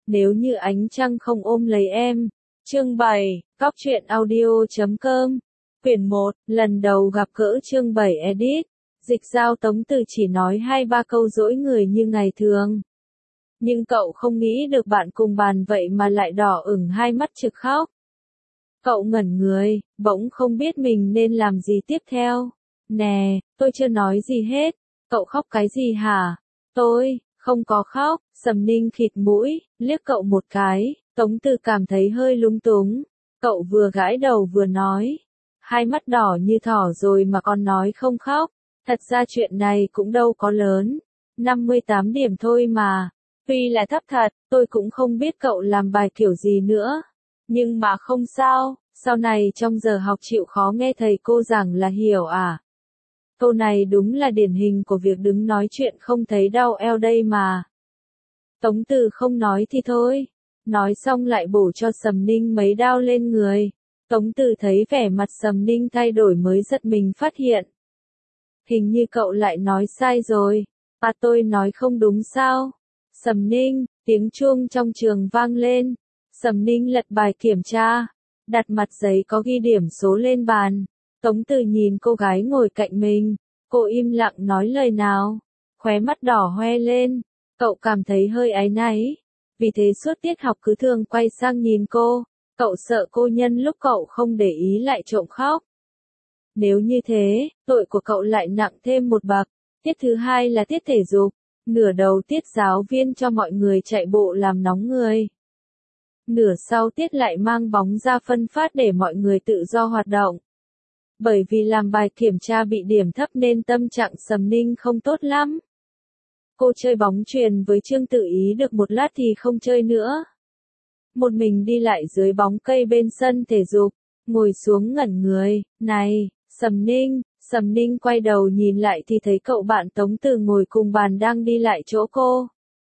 Nếu như ánh trăng không ôm lấy em. Chương 7, Cóc truyện audio.com. Quyển 1, lần đầu gặp gỡ chương 7 edit. Dịch giao Tống Từ chỉ nói 2-3 câu dỗi người như ngày thường. Nhưng cậu không nghĩ được bạn cùng bàn vậy mà lại đỏ ửng hai mắt trực khóc. Cậu ngẩn người, bỗng không biết mình nên làm gì tiếp theo. Nè, tôi chưa nói gì hết. Cậu khóc cái gì hả? Tôi không có khóc. Sầm Ninh khịt mũi, liếc cậu một cái. Tống Từ cảm thấy hơi lúng túng. Cậu vừa gãi đầu vừa nói. Hai mắt đỏ như thỏ rồi mà còn nói không khóc. Thật ra chuyện này cũng đâu có lớn. 58 điểm thôi mà. Tuy là thấp thật, tôi cũng không biết cậu làm bài kiểu gì nữa. Nhưng mà không sao, sau này trong giờ học chịu khó nghe thầy cô giảng là hiểu à. Câu này đúng là điển hình của việc đứng nói chuyện không thấy đau eo đây mà. Tống Từ không nói thì thôi. Nói xong lại bổ cho Sầm Ninh mấy đao lên người. Tống Từ thấy vẻ mặt Sầm Ninh thay đổi mới giật mình phát hiện. Hình như cậu lại nói sai rồi. À, tôi nói không đúng sao? Sầm Ninh, tiếng chuông trong trường vang lên. Sầm Ninh lật bài kiểm tra, đặt mặt giấy có ghi điểm số lên bàn. Tống Từ nhìn cô gái ngồi cạnh mình, cô im lặng nói lời nào, khóe mắt đỏ hoe lên. Cậu cảm thấy hơi áy náy, vì thế suốt tiết học cứ thường quay sang nhìn cô. Cậu sợ cô nhân lúc cậu không để ý lại trộm khóc. Nếu như thế, tội của cậu lại nặng thêm một bậc. Tiết thứ hai là tiết thể dục. Nửa đầu tiết giáo viên cho mọi người chạy bộ làm nóng người. Nửa sau tiết lại mang bóng ra phân phát để mọi người tự do hoạt động. Bởi vì làm bài kiểm tra bị điểm thấp nên tâm trạng Sầm Ninh không tốt lắm. Cô chơi bóng chuyền với Trương Tự Ý được một lát thì không chơi nữa. Một mình đi lại dưới bóng cây bên sân thể dục, ngồi xuống ngẩn người. Này, Sầm Ninh. Sầm Ninh quay đầu nhìn lại thì thấy cậu bạn Tống Từ ngồi cùng bàn đang đi lại chỗ cô.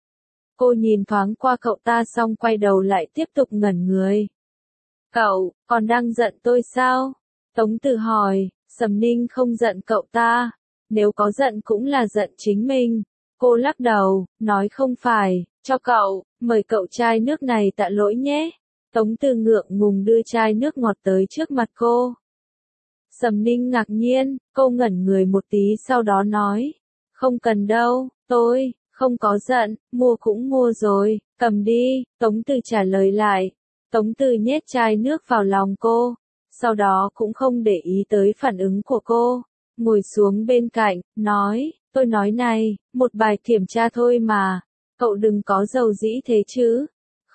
Cô nhìn thoáng qua cậu ta xong quay đầu lại tiếp tục ngẩn người. Cậu, còn đang giận tôi sao? Tống Từ hỏi. Sầm Ninh không giận cậu ta. Nếu có giận cũng là giận chính mình. Cô lắc đầu, nói không phải, cho cậu, mời cậu chai nước này tạ lỗi nhé. Tống Từ ngượng ngùng đưa chai nước ngọt tới trước mặt cô. Sầm Ninh ngạc nhiên, cô ngẩn người một tí sau đó nói. Không cần đâu, tôi không có giận, mua cũng mua rồi, cầm đi. Tống Từ trả lời lại. Tống Từ nhét chai nước vào lòng cô, sau đó cũng không để ý tới phản ứng của cô. Ngồi xuống bên cạnh, nói, tôi nói này, một bài kiểm tra thôi mà, cậu đừng có dầu dĩ thế chứ.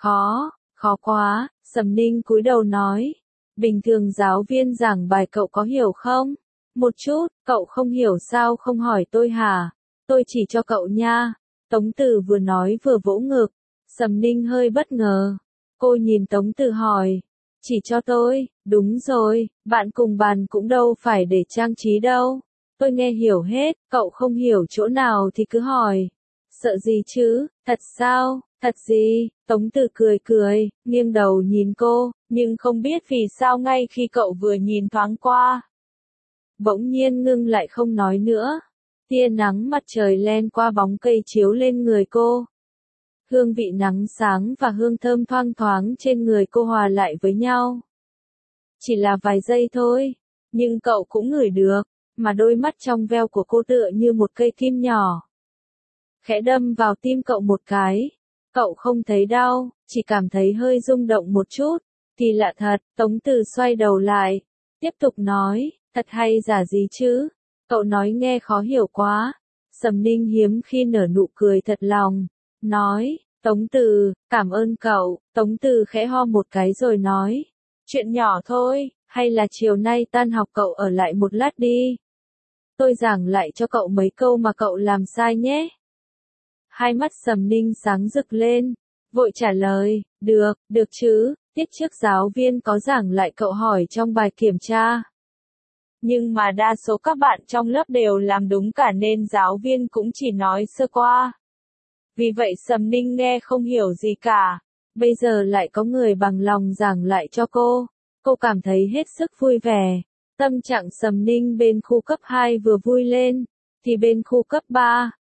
Khó quá. Sầm Ninh cúi đầu nói. Bình thường giáo viên giảng bài cậu có hiểu không? Một chút. Cậu không hiểu sao không hỏi tôi hả? Tôi chỉ cho cậu nha. Tống Từ vừa nói vừa vỗ ngực. Sầm Ninh hơi bất ngờ. Cô nhìn Tống Từ hỏi. Chỉ cho tôi? Đúng rồi, bạn cùng bàn cũng đâu phải để trang trí đâu. Tôi nghe hiểu hết, cậu không hiểu chỗ nào thì cứ hỏi. Sợ gì chứ, thật sao, thật gì? Tống Từ cười, nghiêng đầu nhìn cô, nhưng không biết vì sao ngay khi cậu vừa nhìn thoáng qua. Bỗng nhiên ngưng lại không nói nữa. Tia nắng mặt trời len qua bóng cây chiếu lên người cô. Hương vị nắng sáng và hương thơm thoang thoáng trên người cô hòa lại với nhau. Chỉ là vài giây thôi, nhưng cậu cũng ngửi được, mà đôi mắt trong veo của cô tựa như một cây kim nhỏ. Khẽ đâm vào tim cậu một cái. Cậu không thấy đau, chỉ cảm thấy hơi rung động một chút. Kỳ lạ thật. Tống Từ xoay đầu lại, tiếp tục nói, thật hay giả gì chứ? Cậu nói nghe khó hiểu quá. Sầm Ninh hiếm khi nở nụ cười thật lòng, nói, Tống Từ, cảm ơn cậu. Tống Từ khẽ ho một cái rồi nói, chuyện nhỏ thôi, hay là chiều nay tan học cậu ở lại một lát đi. Tôi giảng lại cho cậu mấy câu mà cậu làm sai nhé. Hai mắt Sầm Ninh sáng rực lên, vội trả lời, được chứ, tiết trước giáo viên có giảng lại cậu hỏi trong bài kiểm tra. Nhưng mà đa số các bạn trong lớp đều làm đúng cả nên giáo viên cũng chỉ nói sơ qua. Vì vậy Sầm Ninh nghe không hiểu gì cả. Bây giờ lại có người bằng lòng giảng lại cho cô. Cô cảm thấy hết sức vui vẻ. Tâm trạng Sầm Ninh bên khu cấp 2 vừa vui lên, thì bên khu cấp 3,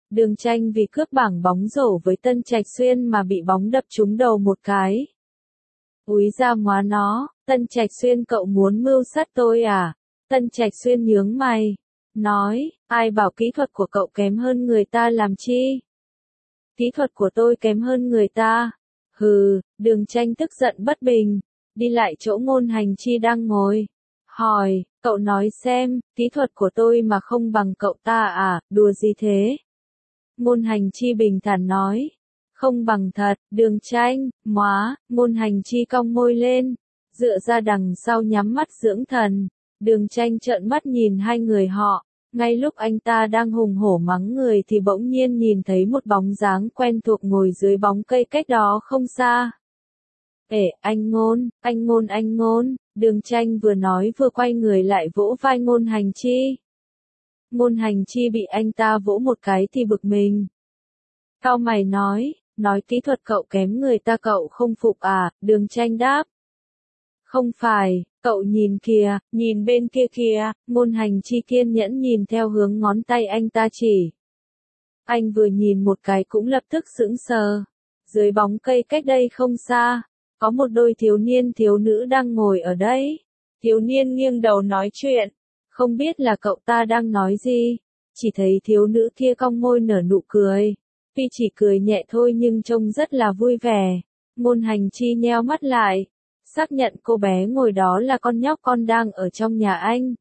Đường Tranh vì cướp bảng bóng rổ với Tân Trạch Xuyên mà bị bóng đập trúng đầu một cái. Úi ra móa nó, Tân Trạch Xuyên cậu muốn mưu sát tôi à? Tân Trạch Xuyên nhướng mày, nói, ai bảo kỹ thuật của cậu kém hơn người ta làm chi? Kỹ thuật của tôi kém hơn người ta. Hừ, Đường Tranh tức giận bất bình, đi lại chỗ Ngôn Hành Chi đang ngồi. Hỏi, cậu nói xem, kỹ thuật của tôi mà không bằng cậu ta à, đùa gì thế? Ngôn Hành Chi bình thản nói, không bằng thật. Đường Tranh, móa, Ngôn Hành Chi cong môi lên, dựa ra đằng sau nhắm mắt dưỡng thần. Đường Tranh trợn mắt nhìn hai người họ, ngay lúc anh ta đang hùng hổ mắng người thì bỗng nhiên nhìn thấy một bóng dáng quen thuộc ngồi dưới bóng cây cách đó không xa. Ê, anh Ngôn, anh Ngôn, anh Ngôn, Đường Tranh vừa nói vừa quay người lại vỗ vai Ngôn Hành Chi. Ngôn Hành Chi bị anh ta vỗ một cái thì bực mình. Cau mày nói kỹ thuật cậu kém người ta cậu không phục à? Đường Tranh đáp. Không phải, cậu nhìn kìa, nhìn bên kia kìa. Ngôn Hành Chi kiên nhẫn nhìn theo hướng ngón tay anh ta chỉ. Anh vừa nhìn một cái cũng lập tức sững sờ. Dưới bóng cây cách đây không xa, có một đôi thiếu niên thiếu nữ đang ngồi ở đấy. Thiếu niên nghiêng đầu nói chuyện, không biết là cậu ta đang nói gì, chỉ thấy thiếu nữ kia cong môi nở nụ cười. Tuy chỉ cười nhẹ thôi nhưng trông rất là vui vẻ. Ngôn Hành Chi nheo mắt lại, xác nhận cô bé ngồi đó là con nhóc con đang ở trong nhà anh.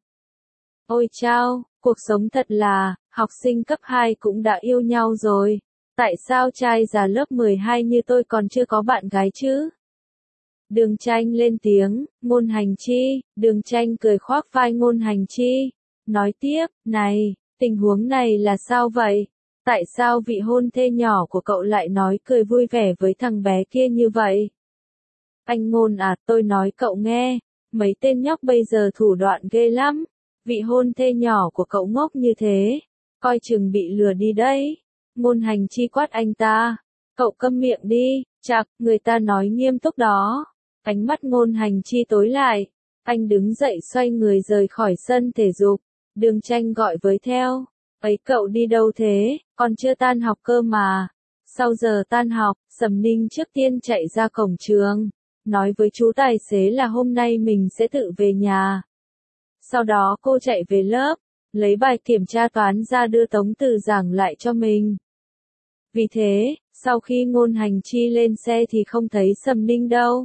Ôi chao, cuộc sống thật là, học sinh cấp 2 cũng đã yêu nhau rồi. Tại sao trai già lớp 12 như tôi còn chưa có bạn gái chứ? Đường Tranh lên tiếng, Ngôn Hành Chi. Đường Tranh cười khoác vai Ngôn Hành Chi, nói tiếp, này, tình huống này là sao vậy? Tại sao vị hôn thê nhỏ của cậu lại nói cười vui vẻ với thằng bé kia như vậy? Anh Ngôn à, tôi nói cậu nghe, mấy tên nhóc bây giờ thủ đoạn ghê lắm. Vị hôn thê nhỏ của cậu ngốc như thế, coi chừng bị lừa đi đấy. Ngôn Hành Chi quát anh ta, cậu câm miệng đi, chạc, người ta nói nghiêm túc đó. Ánh mắt Ngôn Hành Chi tối lại, anh đứng dậy xoay người rời khỏi sân thể dục. Đường Tranh gọi với theo, ấy cậu đi đâu thế, còn chưa tan học cơ mà. Sau giờ tan học, Sầm Ninh trước tiên chạy ra cổng trường, nói với chú tài xế là hôm nay mình sẽ tự về nhà. Sau đó cô chạy về lớp, lấy bài kiểm tra toán ra đưa Tống Từ giảng lại cho mình. Vì thế, sau khi Ngôn Hành Chi lên xe thì không thấy Sầm Ninh đâu.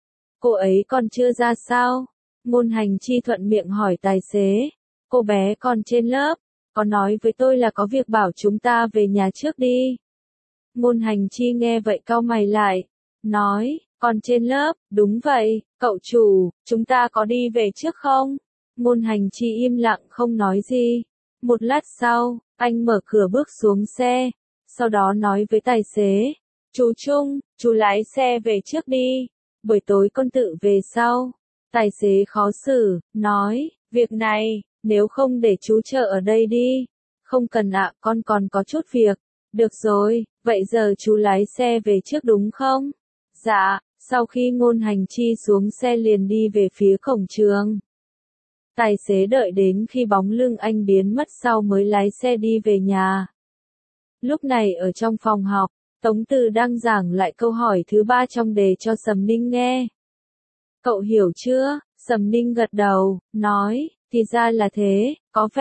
Cô ấy còn chưa ra sao? Ngôn Hành Chi thuận miệng hỏi tài xế. Cô bé còn trên lớp, có nói với tôi là có việc bảo chúng ta về nhà trước đi. Ngôn Hành Chi nghe vậy cau mày lại, nói, còn trên lớp, đúng vậy, cậu chủ, chúng ta có đi về trước không? Ngôn Hành Chi im lặng không nói gì. Một lát sau, anh mở cửa bước xuống xe, sau đó nói với tài xế, chú Trung, chú lái xe về trước đi, buổi tối con tự về sau. Tài xế khó xử, nói, việc này, nếu không để chú chờ ở đây đi. Không cần ạ, con còn có chút việc. Được rồi, vậy giờ chú lái xe về trước đúng không? Dạ, sau khi Ngôn Hành Chi xuống xe liền đi về phía cổng trường. Tài xế đợi đến khi bóng lưng anh biến mất sau mới lái xe đi về nhà. Lúc này ở trong phòng học, Tống Từ đang giảng lại câu hỏi thứ 3 trong đề cho Sầm Ninh nghe. Cậu hiểu chưa? Sầm Ninh gật đầu, nói, thì ra là thế,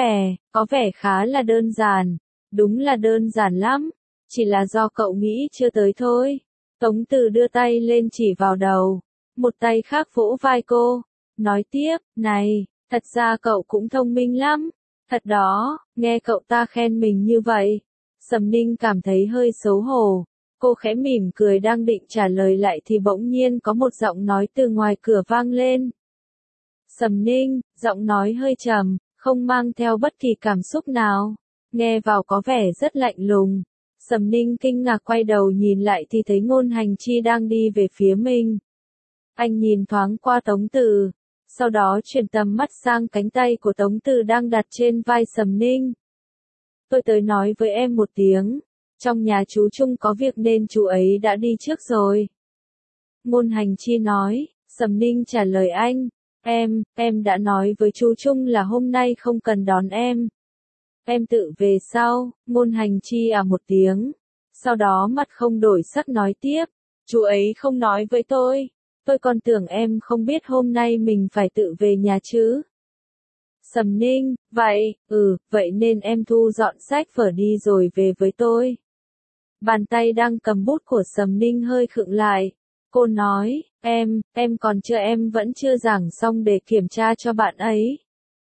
có vẻ khá là đơn giản. Đúng là đơn giản lắm, chỉ là do cậu nghĩ chưa tới thôi. Tống Từ đưa tay lên chỉ vào đầu, một tay khác vỗ vai cô, nói tiếp, này, thật ra cậu cũng thông minh lắm. Thật đó, nghe cậu ta khen mình như vậy. Sầm Ninh cảm thấy hơi xấu hổ. Cô khẽ mỉm cười đang định trả lời lại thì bỗng nhiên có một giọng nói từ ngoài cửa vang lên. Sầm Ninh, giọng nói hơi trầm, không mang theo bất kỳ cảm xúc nào. Nghe vào có vẻ rất lạnh lùng. Sầm Ninh kinh ngạc quay đầu nhìn lại thì thấy Ngôn Hành Chi đang đi về phía mình. Anh nhìn thoáng qua Tống Từ, sau đó chuyển tầm mắt sang cánh tay của Tống Từ đang đặt trên vai Sầm Ninh. Tôi tới nói với em một tiếng, trong nhà chú Trung có việc nên chú ấy đã đi trước rồi. Ngôn Hành Chi nói, Sầm Ninh trả lời anh, em đã nói với chú Trung là hôm nay không cần đón em. em tự về sau, Ngôn Hành Chi à một tiếng. Sau đó mặt không đổi sắc nói tiếp, chú ấy không nói với tôi còn tưởng em không biết hôm nay mình phải tự về nhà chứ. Sầm Ninh, vậy nên em thu dọn sách vở đi rồi về với tôi. Bàn tay đang cầm bút của Sầm Ninh hơi khựng lại. Cô nói, em còn chưa em vẫn chưa giảng xong để kiểm tra cho bạn ấy.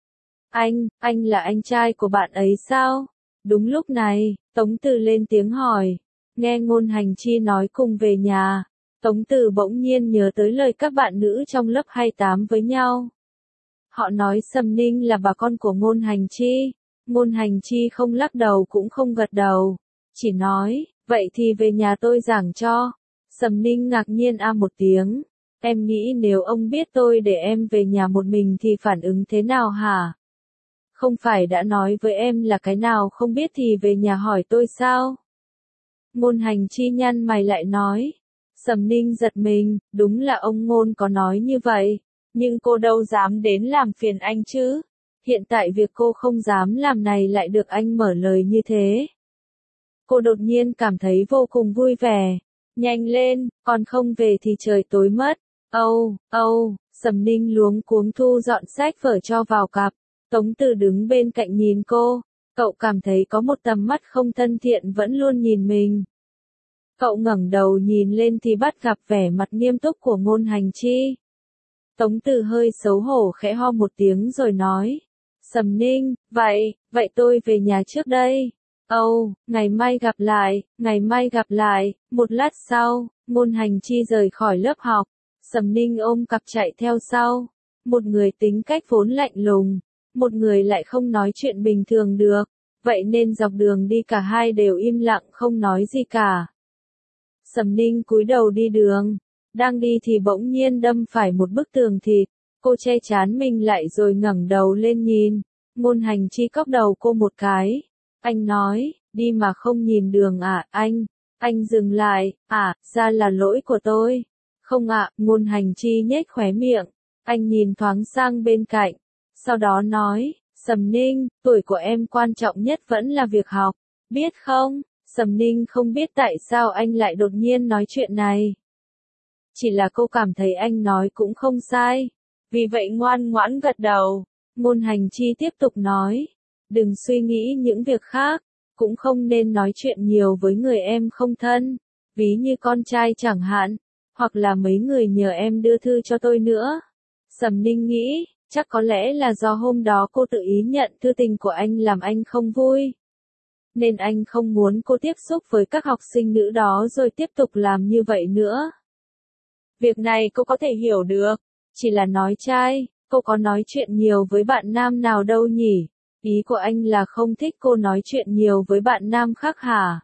Anh là anh trai của bạn ấy sao? Đúng lúc này, Tống Từ lên tiếng hỏi. Nghe Ngôn Hành Chi nói cùng về nhà, Tống Từ bỗng nhiên nhớ tới lời các bạn nữ trong lớp 28 với nhau. Họ nói Sầm Ninh là bà con của Ngôn Hành Chi. Ngôn Hành Chi không lắc đầu cũng không gật đầu, chỉ nói, vậy thì về nhà tôi giảng cho. Sầm Ninh ngạc nhiên một tiếng. Em nghĩ nếu ông biết tôi để em về nhà một mình thì phản ứng thế nào hả? Không phải đã nói với em là cái nào không biết thì về nhà hỏi tôi sao? Ngôn Hành Chi nhăn mày lại nói. Sầm Ninh giật mình, đúng là ông Ngôn có nói như vậy, nhưng cô đâu dám đến làm phiền anh chứ. Hiện tại việc cô không dám làm này lại được anh mở lời như thế. Cô đột nhiên cảm thấy vô cùng vui vẻ. Nhanh lên, còn không về thì trời tối mất. Sầm Ninh luống cuống thu dọn sách vở cho vào cặp. Tống Từ đứng bên cạnh nhìn cô. Cậu cảm thấy có một tầm mắt không thân thiện vẫn luôn nhìn mình. Cậu ngẩng đầu nhìn lên thì bắt gặp vẻ mặt nghiêm túc của Ngôn Hành Chi. Tống Từ hơi xấu hổ khẽ ho một tiếng rồi nói. Sầm Ninh, vậy tôi về nhà trước đây. Ngày mai gặp lại. Một lát sau, Ngôn Hành Chi rời khỏi lớp học. Sầm Ninh ôm cặp chạy theo sau. Một người tính cách vốn lạnh lùng, một người lại không nói chuyện bình thường được. Vậy nên dọc đường đi cả hai đều im lặng không nói gì cả. Sầm Ninh cúi đầu đi đường. Đang đi thì bỗng nhiên đâm phải một bức tường thịt. Cô che trán mình lại rồi ngẩng đầu lên nhìn. Ngôn Hành Chi cốc đầu cô một cái. Anh nói, đi mà không nhìn đường à, anh dừng lại, ra là lỗi của tôi. Không Ngôn Hành Chi nhếch khóe miệng. Anh nhìn thoáng sang bên cạnh. Sau đó nói, Sầm Ninh, tuổi của em quan trọng nhất vẫn là việc học. Biết không? Sầm Ninh không biết tại sao anh lại đột nhiên nói chuyện này. Chỉ là cô cảm thấy anh nói cũng không sai. Vì vậy ngoan ngoãn gật đầu. Ngôn Hành Chi tiếp tục nói. Đừng suy nghĩ những việc khác. Cũng không nên nói chuyện nhiều với người em không thân. Ví như con trai chẳng hạn. Hoặc là mấy người nhờ em đưa thư cho tôi nữa. Sầm Ninh nghĩ, chắc có lẽ là do hôm đó cô tự ý nhận thư tình của anh làm anh không vui. Nên anh không muốn cô tiếp xúc với các học sinh nữ đó rồi tiếp tục làm như vậy nữa. Việc này cô có thể hiểu được. Chỉ là nói trai, cô có nói chuyện nhiều với bạn nam nào đâu nhỉ? Ý của anh là không thích cô nói chuyện nhiều với bạn nam khác hả?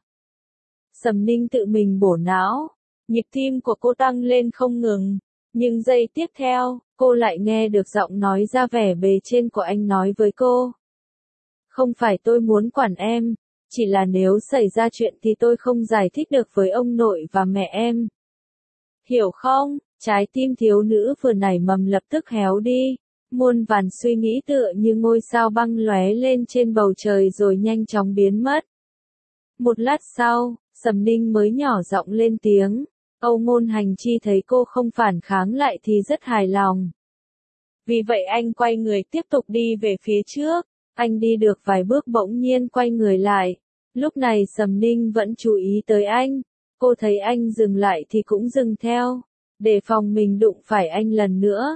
Sầm Ninh tự mình bổ não. Nhịp tim của cô tăng lên không ngừng. Nhưng giây tiếp theo, cô lại nghe được giọng nói ra vẻ bề trên của anh nói với cô. Không phải tôi muốn quản em, chỉ là nếu xảy ra chuyện thì tôi không giải thích được với ông nội và mẹ em. Hiểu không? Trái tim thiếu nữ vừa nảy mầm lập tức héo đi. Muôn vàn suy nghĩ tựa như ngôi sao băng lóe lên trên bầu trời rồi nhanh chóng biến mất. Một lát sau, Sầm Ninh mới nhỏ giọng lên tiếng. Ngôn Hành Chi thấy cô không phản kháng lại thì rất hài lòng. Vì vậy anh quay người tiếp tục đi về phía trước. Anh đi được vài bước bỗng nhiên quay người lại. Lúc này Sầm Ninh vẫn chú ý tới anh. Cô thấy anh dừng lại thì cũng dừng theo. Để phòng mình đụng phải anh lần nữa.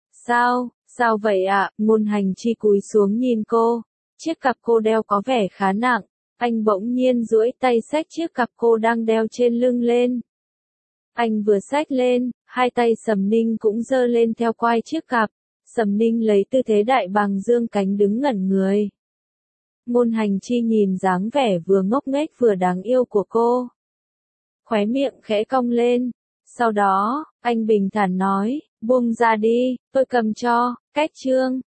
Sao vậy ạ? Ngôn Hành Chi cúi xuống nhìn cô. Chiếc cặp cô đeo có vẻ khá nặng. Anh bỗng nhiên duỗi tay xách chiếc cặp cô đang đeo trên lưng lên. Anh vừa xách lên, hai tay Sầm Ninh cũng giơ lên theo quai chiếc cặp. Sầm Ninh lấy tư thế đại bàng dương cánh đứng ngẩn người. Ngôn Hành Chi nhìn dáng vẻ vừa ngốc nghếch vừa đáng yêu của cô. Khóe miệng khẽ cong lên. Sau đó, anh bình thản nói, buông ra đi, tôi cầm cho, cách chương.